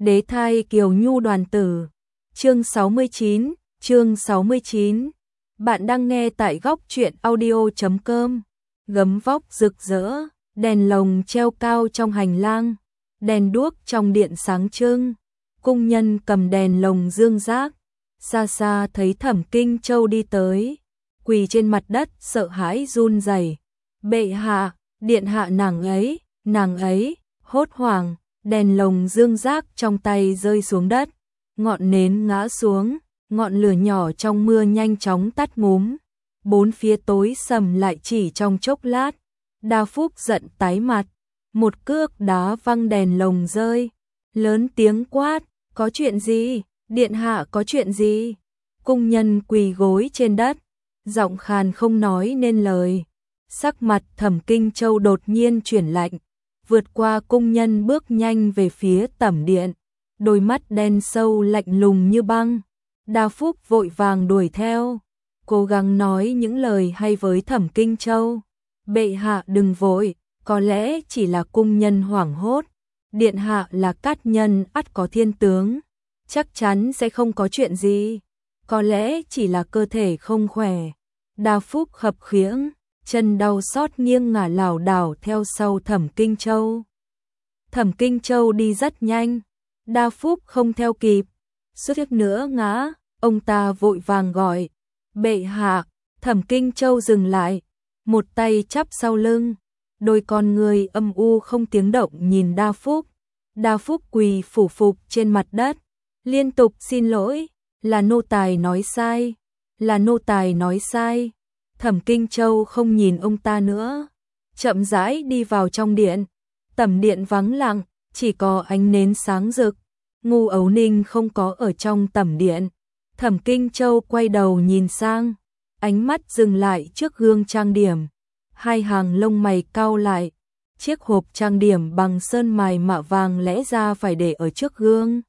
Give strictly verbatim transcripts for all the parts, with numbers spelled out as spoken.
Đế thai Kiều Nhu đoàn tử. Chương sáu mươi chín, chương sáu mươi chín. Bạn đang nghe tại góc truyện audio chấm com. Gấm vóc rực rỡ, đèn lồng treo cao trong hành lang, đèn đuốc trong điện sáng trưng. Cung nhân cầm đèn lồng dương rác, xa xa thấy Thẩm Kinh Châu đi tới, quỳ trên mặt đất sợ hãi run rẩy. Bệ hạ, điện hạ nàng ấy, nàng ấy, hốt hoảng, đèn lồng dương rác trong tay rơi xuống đất, ngọn nến ngã xuống, ngọn lửa nhỏ trong mưa nhanh chóng tắt ngúm. Bốn phía tối sầm lại chỉ trong chốc lát. Đa Phúc giận tái mặt, một cước đá văng đèn lồng rơi, lớn tiếng quát, có chuyện gì, điện hạ có chuyện gì? Cung nhân quỳ gối trên đất, giọng khàn không nói nên lời. Sắc mặt Thẩm Kinh Châu đột nhiên chuyển lạnh, vượt qua cung nhân bước nhanh về phía tẩm điện, đôi mắt đen sâu lạnh lùng như băng. Đa Phúc vội vàng đuổi theo, cố gắng nói những lời hay với Thẩm Kinh Châu. Bệ hạ đừng vội, có lẽ chỉ là cung nhân hoảng hốt. Điện hạ là cát nhân ắt có thiên tướng, chắc chắn sẽ không có chuyện gì. Có lẽ chỉ là cơ thể không khỏe. Đa Phúc khập khiễng, chân đau xót nghiêng ngả lảo đảo theo sau Thẩm Kinh Châu. Thẩm Kinh Châu đi rất nhanh, Đa Phúc không theo kịp, suýt chút nữa ngã. Ông ta vội vàng gọi, bệ hạ. Thẩm Kinh Châu dừng lại, một tay chắp sau lưng, đôi con người âm u không tiếng động nhìn Đa Phúc. Đa Phúc quỳ phủ phục trên mặt đất, liên tục xin lỗi, là nô tài nói sai, là nô tài nói sai. Thẩm Kinh Châu không nhìn ông ta nữa, chậm rãi đi vào trong điện. Tẩm điện vắng lặng, chỉ có ánh nến sáng rực. Ngu Ấu Ninh không có ở trong tẩm điện. Thẩm Kinh Châu quay đầu nhìn sang, ánh mắt dừng lại trước gương trang điểm, hai hàng lông mày cau lại. Chiếc hộp trang điểm bằng sơn mài mạ vàng lẽ ra phải để ở trước gương,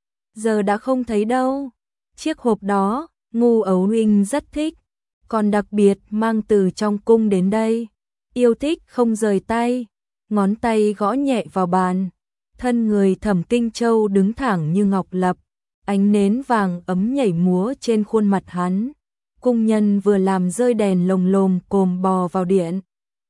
giờ đã không thấy đâu. Chiếc hộp đó, Ngu Ấu Ninh rất thích, còn đặc biệt mang từ trong cung đến đây, yêu thích không rời tay. Ngón tay gõ nhẹ vào bàn, thân người Thẩm Kinh Châu đứng thẳng như ngọc lập, ánh nến vàng ấm nhảy múa trên khuôn mặt hắn. Cung nhân vừa làm rơi đèn lồng lồm cồm bò vào điện,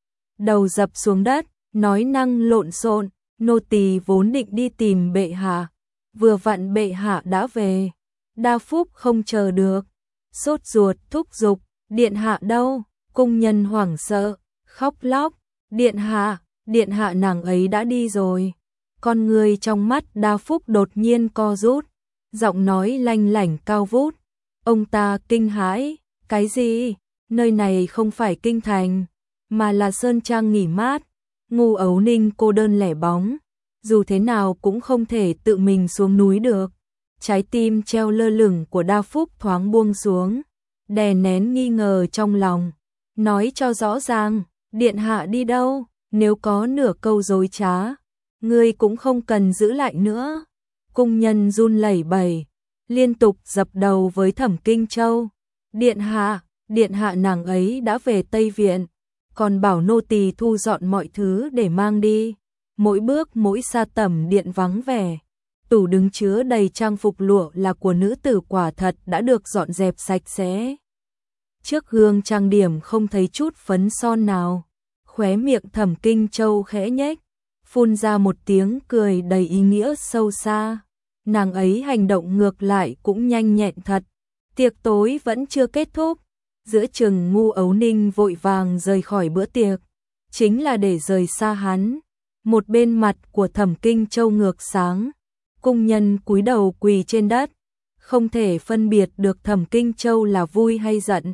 đầu dập xuống đất, nói năng lộn xộn, nô tỳ vốn định đi tìm bệ hạ, vừa vặn bệ hạ đã về. Đa Phúc không chờ được, sốt ruột thúc giục, điện hạ đâu? Cung nhân hoảng sợ, khóc lóc, điện hạ, điện hạ nàng ấy đã đi rồi. Con người trong mắt Đa Phúc đột nhiên co rút, giọng nói lanh lảnh cao vút. Ông ta kinh hãi, cái gì? Nơi này không phải kinh thành, mà là sơn trang nghỉ mát. Ngu Ấu Ninh cô đơn lẻ bóng, dù thế nào cũng không thể tự mình xuống núi được. Trái tim treo lơ lửng của Đa Phúc thoáng buông xuống, đè nén nghi ngờ trong lòng, nói cho rõ ràng, điện hạ đi đâu? Nếu có nửa câu dối trá, ngươi cũng không cần giữ lại nữa. Cung nhân run lẩy bẩy, liên tục dập đầu với Thẩm Kinh Châu. Điện hạ, điện hạ nàng ấy đã về Tây Viện, còn bảo nô tỳ thu dọn mọi thứ để mang đi. Mỗi bước mỗi xa tẩm điện vắng vẻ, tủ đứng chứa đầy trang phục lụa là của nữ tử quả thật đã được dọn dẹp sạch sẽ. Trước gương trang điểm không thấy chút phấn son nào. Khóe miệng Thẩm Kinh Châu khẽ nhếch, phun ra một tiếng cười đầy ý nghĩa sâu xa. Nàng ấy hành động ngược lại cũng nhanh nhẹn thật. Tiệc tối vẫn chưa kết thúc, giữa chừng Ngu Ấu Ninh vội vàng rời khỏi bữa tiệc, chính là để rời xa hắn. Một bên mặt của Thẩm Kinh Châu ngược sáng, cung nhân cúi đầu quỳ trên đất, không thể phân biệt được Thẩm Kinh Châu là vui hay giận.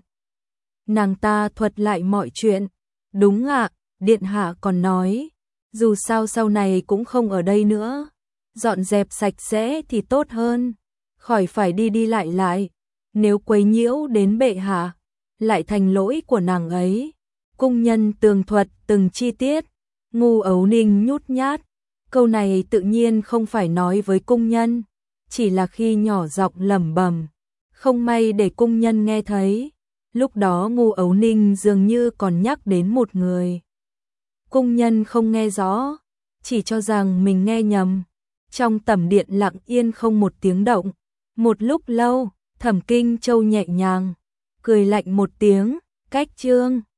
Nàng ta thuật lại mọi chuyện. Đúng ạ, điện hạ còn nói, dù sao sau này cũng không ở đây nữa, dọn dẹp sạch sẽ thì tốt hơn, khỏi phải đi đi lại lại, nếu quấy nhiễu đến bệ hạ, lại thành lỗi của nàng ấy. Cung nhân tường thuật từng chi tiết. Ngu Ấu Ninh nhút nhát, câu này tự nhiên không phải nói với cung nhân, chỉ là khi nhỏ giọng lẩm bẩm, không may để cung nhân nghe thấy. Lúc đó Ngu Ấu Ninh dường như còn nhắc đến một người. Cung nhân không nghe rõ, chỉ cho rằng mình nghe nhầm. Trong tẩm điện lặng yên không một tiếng động. Một lúc lâu, Thẩm Kinh Châu nhẹ nhàng cười lạnh một tiếng, cách Trương